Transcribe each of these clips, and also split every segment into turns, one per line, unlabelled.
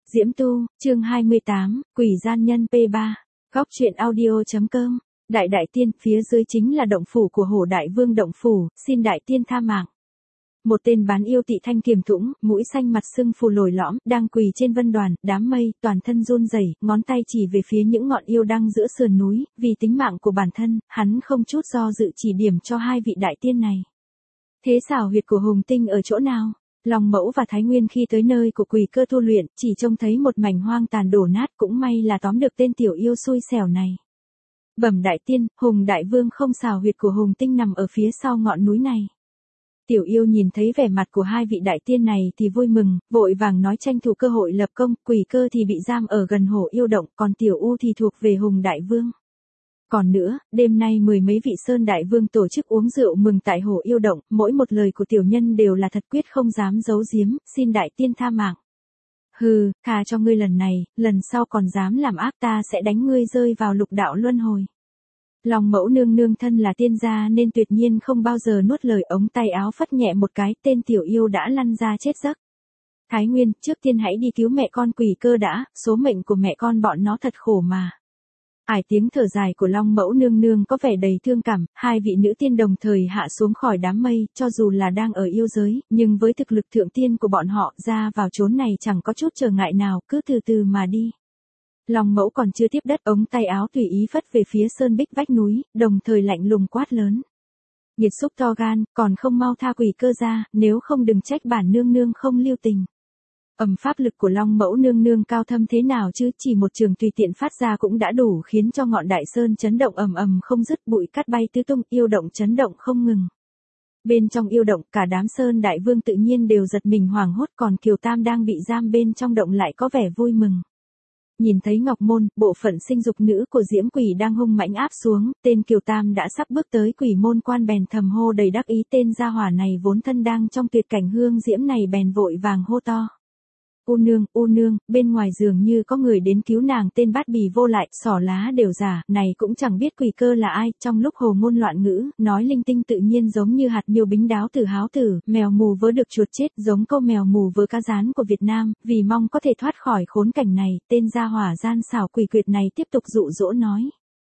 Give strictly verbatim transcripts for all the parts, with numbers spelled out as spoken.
Diễm Tu, chương hai mươi tám, Quỷ gian nhân P ba. Góc truyện audio.com. Đại đại tiên, phía dưới chính là động phủ của Hổ Đại Vương động phủ, xin đại tiên tha mạng. Một tên bán yêu tị thanh kiềm thũng, mũi xanh mặt sưng phù lồi lõm, đang quỳ trên vân đoàn, đám mây, toàn thân run rẩy, ngón tay chỉ về phía những ngọn yêu đăng giữa sườn núi, vì tính mạng của bản thân, hắn không chút do dự chỉ điểm cho hai vị đại tiên này. Thế xảo huyệt của Hùng Tinh ở chỗ nào? Long Mẫu và Thái Nguyên khi tới nơi của Quỷ Cơ tu luyện, chỉ trông thấy một mảnh hoang tàn đổ nát, cũng may là tóm được tên tiểu yêu xui xẻo này. Bẩm đại tiên, Hùng Đại Vương không xảo huyệt của Hùng Tinh nằm ở phía sau ngọn núi này. Tiểu yêu nhìn thấy vẻ mặt của hai vị đại tiên này thì vui mừng, vội vàng nói tranh thủ cơ hội lập công. Quỷ Cơ thì bị giam ở gần Hổ Yêu Động, còn tiểu u thì thuộc về Hùng Đại Vương. Còn nữa, đêm nay mười mấy vị Sơn Đại Vương tổ chức uống rượu mừng tại Hổ Yêu Động, mỗi một lời của tiểu nhân đều là thật, quyết không dám giấu giếm, xin đại tiên tha mạng. Hừ, tha cho ngươi lần này, lần sau còn dám làm ác ta sẽ đánh ngươi rơi vào lục đạo luân hồi. Long Mẫu nương nương thân là tiên gia nên tuyệt nhiên không bao giờ nuốt lời, ống tay áo phất nhẹ một cái, tên tiểu yêu đã lăn ra chết giấc. Thái Nguyên, trước tiên hãy đi cứu mẹ con Quỷ Cơ đã, số mệnh của mẹ con bọn nó thật khổ mà. Ải tiếng thở dài của Long Mẫu nương nương có vẻ đầy thương cảm, hai vị nữ tiên đồng thời hạ xuống khỏi đám mây, cho dù là đang ở yêu giới, nhưng với thực lực thượng tiên của bọn họ, ra vào chốn này chẳng có chút trở ngại nào, cứ từ từ mà đi. Long Mẫu còn chưa tiếp đất, ống tay áo tùy ý phất về phía sơn bích vách núi, đồng thời lạnh lùng quát lớn. Nghiệt xúc to gan, còn không mau tha Quỷ Cơ ra, nếu không đừng trách bản nương nương không lưu tình. Ầm, pháp lực của Long Mẫu nương nương cao thâm thế nào chứ, chỉ một trường tùy tiện phát ra cũng đã đủ khiến cho ngọn đại sơn chấn động ầm ầm không dứt, bụi cát bay tứ tung, yêu động chấn động không ngừng. Bên trong yêu động, cả đám Sơn Đại Vương tự nhiên đều giật mình hoảng hốt, còn Kiều Tam đang bị giam bên trong động lại có vẻ vui mừng. Nhìn thấy Ngọc Môn, bộ phận sinh dục nữ của Diễm Quỷ đang hung mãnh áp xuống, tên Kiều Tam đã sắp bước tới Quỷ Môn quan bèn thầm hô đầy đắc ý, tên gia hỏa này vốn thân đang trong tuyệt cảnh hương diễm này bèn vội vàng hô to. U nương, u nương, bên ngoài dường như có người đến cứu nàng, tên bát bì vô lại, xỏ lá đều giả, này cũng chẳng biết Quỷ Cơ là ai. Trong lúc hồ ngôn loạn ngữ, nói linh tinh tự nhiên giống như hạt miêu bính đáo tử háo tử, mèo mù vớ được chuột chết, giống câu mèo mù vớ cá rán của Việt Nam. Vì mong có thể thoát khỏi khốn cảnh này, tên gia hỏa gian xảo quỷ quyệt này tiếp tục dụ dỗ nói.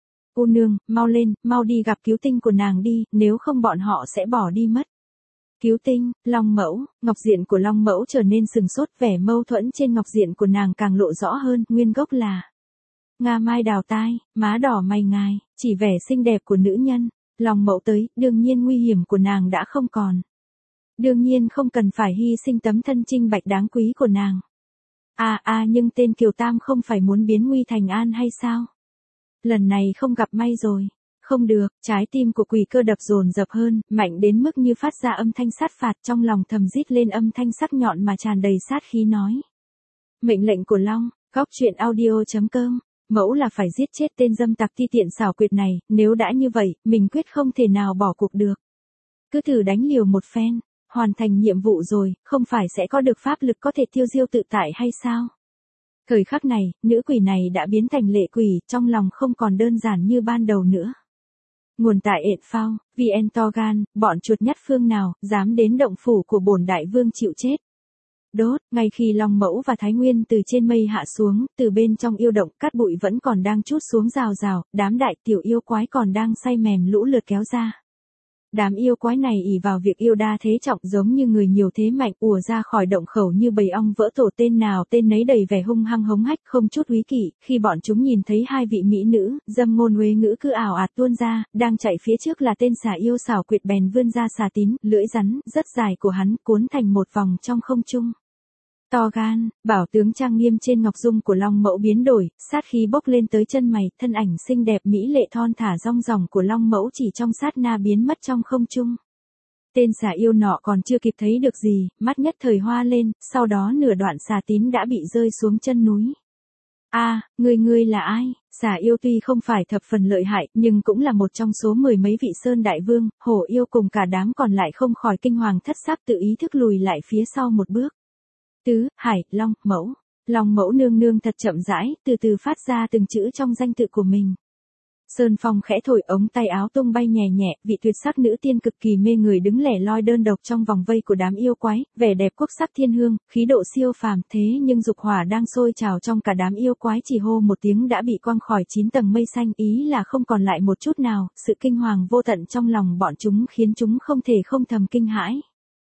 U nương, mau lên, mau đi gặp cứu tinh của nàng đi, nếu không bọn họ sẽ bỏ đi mất. Cứu tinh, Long Mẫu, ngọc diện của Long Mẫu trở nên sừng sốt, vẻ mâu thuẫn trên ngọc diện của nàng càng lộ rõ hơn, nguyên gốc là Nga mai đào tai, má đỏ mày ngài, chỉ vẻ xinh đẹp của nữ nhân. Long Mẫu tới, đương nhiên nguy hiểm của nàng đã không còn. Đương nhiên không cần phải hy sinh tấm thân trinh bạch đáng quý của nàng. À à nhưng tên Kiều Tam không phải muốn biến nguy thành an hay sao? Lần này không gặp may rồi. Không được, trái tim của Quỷ Cơ đập dồn dập hơn, mạnh đến mức như phát ra âm thanh sát phạt, trong lòng thầm rít lên âm thanh sắc nhọn mà tràn đầy sát khí nói. Mệnh lệnh của Long, góc truyện audio.com, mẫu là phải giết chết tên dâm tặc ti tiện xảo quyệt này, nếu đã như vậy, mình quyết không thể nào bỏ cuộc được. Cứ thử đánh liều một phen, hoàn thành nhiệm vụ rồi, không phải sẽ có được pháp lực có thể tiêu diêu tự tại hay sao? Thời khắc này, nữ quỷ này đã biến thành lệ quỷ, trong lòng không còn đơn giản như ban đầu nữa. Nguồn tại ện phao, vê en to gan, bọn chuột nhắt phương nào, dám đến động phủ của bổn đại vương chịu chết. Đốt, ngay khi Long Mẫu và Thái Nguyên từ trên mây hạ xuống, từ bên trong yêu động, cát bụi vẫn còn đang trút xuống rào rào, đám đại tiểu yêu quái còn đang say mềm lũ lượt kéo ra. Đám yêu quái này ỷ vào việc yêu đa thế trọng, giống như người nhiều thế mạnh, ùa ra khỏi động khẩu như bầy ong vỡ tổ, tên nào tên nấy đầy vẻ hung hăng hống hách, không chút úy kỷ. Khi bọn chúng nhìn thấy hai vị mỹ nữ, dâm ngôn huế ngữ cứ ảo ạt tuôn ra, đang chạy phía trước là tên xà yêu xảo quyệt bèn vươn ra xà tín, lưỡi rắn, rất dài của hắn, cuốn thành một vòng trong không trung. To gan, bảo tướng trang nghiêm trên ngọc dung của Long Mẫu biến đổi, sát khí bốc lên tới chân mày, thân ảnh xinh đẹp mỹ lệ thon thả rong ròng của Long Mẫu chỉ trong sát na biến mất trong không trung. Tên xà yêu nọ còn chưa kịp thấy được gì, mắt nhất thời hoa lên, sau đó nửa đoạn xà tín đã bị rơi xuống chân núi. A, à, ngươi ngươi là ai? Xà yêu tuy không phải thập phần lợi hại, nhưng cũng là một trong số mười mấy vị Sơn Đại Vương, Hổ yêu cùng cả đám còn lại không khỏi kinh hoàng thất sắc, tự ý thức lùi lại phía sau một bước. Tứ, Hải, Long, Mẫu. Long Mẫu nương nương thật chậm rãi, từ từ phát ra từng chữ trong danh tự của mình. Sơn phong khẽ thổi, ống tay áo tung bay nhẹ nhẹ, vị tuyệt sắc nữ tiên cực kỳ mê người đứng lẻ loi đơn độc trong vòng vây của đám yêu quái, vẻ đẹp quốc sắc thiên hương, khí độ siêu phàm, thế nhưng dục hỏa đang sôi trào trong cả đám yêu quái chỉ hô một tiếng đã bị quăng khỏi chín tầng mây xanh, ý là không còn lại một chút nào, sự kinh hoàng vô tận trong lòng bọn chúng khiến chúng không thể không thầm kinh hãi.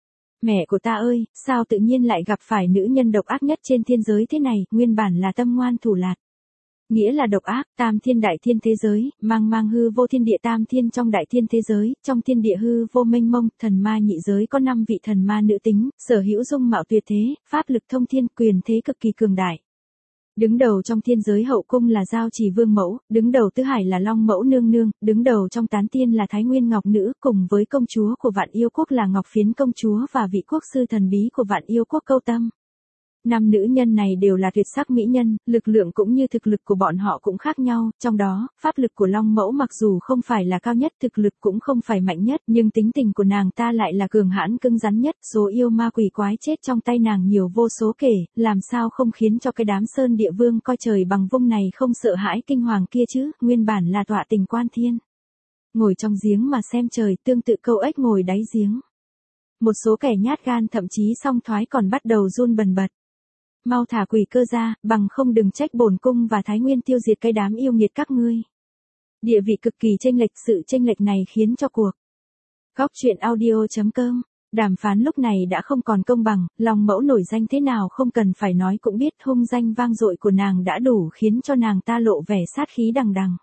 Mẹ của ta ơi, sao tự nhiên lại gặp phải nữ nhân độc ác nhất trên thiên giới thế này, nguyên bản là tâm ngoan thủ lạt. Nghĩa là độc ác, tam thiên đại thiên thế giới, mang mang hư vô thiên địa tam thiên trong đại thiên thế giới, trong thiên địa hư vô mênh mông, thần ma nhị giới có năm vị thần ma nữ tính, sở hữu dung mạo tuyệt thế, pháp lực thông thiên, quyền thế cực kỳ cường đại. Đứng đầu trong thiên giới hậu cung là Giao Trì Vương Mẫu, đứng đầu tứ hải là Long Mẫu Nương Nương, đứng đầu trong tán tiên là Thái Nguyên Ngọc Nữ, cùng với công chúa của Vạn Yêu Quốc là Ngọc Phiến Công Chúa và vị quốc sư thần bí của Vạn Yêu Quốc Câu Tâm. Năm nữ nhân này đều là tuyệt sắc mỹ nhân, lực lượng cũng như thực lực của bọn họ cũng khác nhau, trong đó, pháp lực của Long Mẫu mặc dù không phải là cao nhất, thực lực cũng không phải mạnh nhất, nhưng tính tình của nàng ta lại là cường hãn cứng rắn nhất, số yêu ma quỷ quái chết trong tay nàng nhiều vô số kể, làm sao không khiến cho cái đám sơn địa vương coi trời bằng vung này không sợ hãi kinh hoàng kia chứ, nguyên bản là tọa tình quan thiên. Ngồi trong giếng mà xem trời, tương tự câu ếch ngồi đáy giếng. Một số kẻ nhát gan thậm chí song thoái còn bắt đầu run bần bật. Mau thả quỷ cơ ra, bằng không đừng trách bổn cung và Thái Nguyên tiêu diệt cái đám yêu nghiệt các ngươi. Địa vị cực kỳ chênh lệch, sự chênh lệch này khiến cho cuộc Góc truyện audio chấm com đàm phán lúc này đã không còn công bằng, Long Mẫu nổi danh thế nào không cần phải nói cũng biết, hung danh vang dội của nàng đã đủ khiến cho nàng ta lộ vẻ sát khí đằng đằng.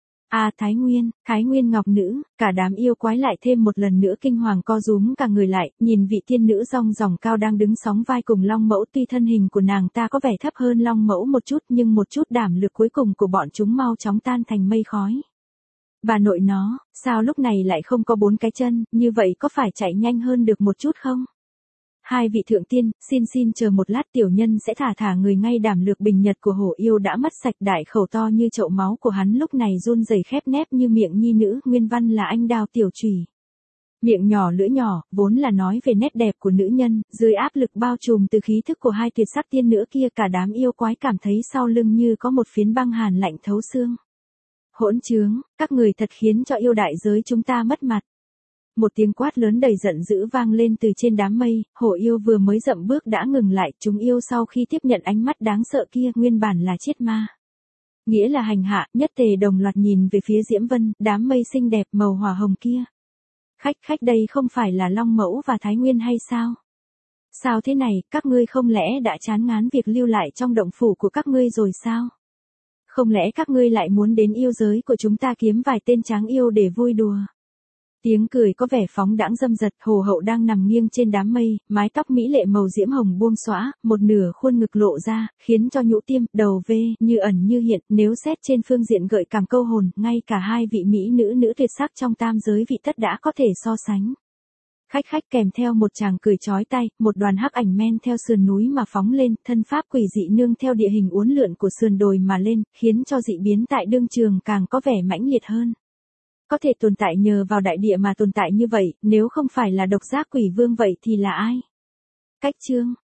À Thái Nguyên, Thái Nguyên Ngọc Nữ, cả đám yêu quái lại thêm một lần nữa kinh hoàng co rúm cả người lại, nhìn vị tiên nữ rong ròng cao đang đứng sóng vai cùng Long Mẫu, tuy thân hình của nàng ta có vẻ thấp hơn Long Mẫu một chút nhưng một chút đảm lực cuối cùng của bọn chúng mau chóng tan thành mây khói. Bà nội nó, sao lúc này lại không có bốn cái chân, như vậy có phải chạy nhanh hơn được một chút không? Hai vị thượng tiên, xin xin chờ một lát, tiểu nhân sẽ thả thả người ngay. Đảm lược bình nhật của hổ yêu đã mất sạch, đại khẩu to như chậu máu của hắn lúc này run rẩy khép nép như miệng nhi nữ, nguyên văn là anh đào tiểu chùy. Miệng nhỏ lưỡi nhỏ, vốn là nói về nét đẹp của nữ nhân, dưới áp lực bao trùm từ khí thức của hai tuyệt sắc tiên nữ kia, cả đám yêu quái cảm thấy sau lưng như có một phiến băng hàn lạnh thấu xương. Hỗn trướng, các người thật khiến cho yêu đại giới chúng ta mất mặt. Một tiếng quát lớn đầy giận dữ vang lên từ trên đám mây, hổ yêu vừa mới dậm bước đã ngừng lại, chúng yêu sau khi tiếp nhận ánh mắt đáng sợ kia, nguyên bản là chiết ma. Nghĩa là hành hạ, nhất tề đồng loạt nhìn về phía Diễm Vân, đám mây xinh đẹp màu hỏa hồng kia. Khách khách đây không phải là Long Mẫu và Thái Nguyên hay sao? Sao thế này, các ngươi không lẽ đã chán ngán việc lưu lại trong động phủ của các ngươi rồi sao? Không lẽ các ngươi lại muốn đến yêu giới của chúng ta kiếm vài tên tráng yêu để vui đùa? Tiếng cười có vẻ phóng đãng dâm dật, hồ hậu đang nằm nghiêng trên đám mây, mái tóc mỹ lệ màu diễm hồng buông xõa, một nửa khuôn ngực lộ ra, khiến cho nhũ tiêm, đầu vê, như ẩn như hiện, nếu xét trên phương diện gợi cảm câu hồn, ngay cả hai vị mỹ nữ nữ tuyệt sắc trong tam giới vị tất đã có thể so sánh. Khách khách kèm theo một chàng cười chói tai, một đoàn hắc ảnh men theo sườn núi mà phóng lên, thân pháp quỷ dị nương theo địa hình uốn lượn của sườn đồi mà lên, khiến cho dị biến tại đương trường càng có vẻ mãnh liệt hơn. Có thể tồn tại nhờ vào đại địa mà tồn tại như vậy, nếu không phải là độc giác quỷ vương vậy thì là ai? Cách chương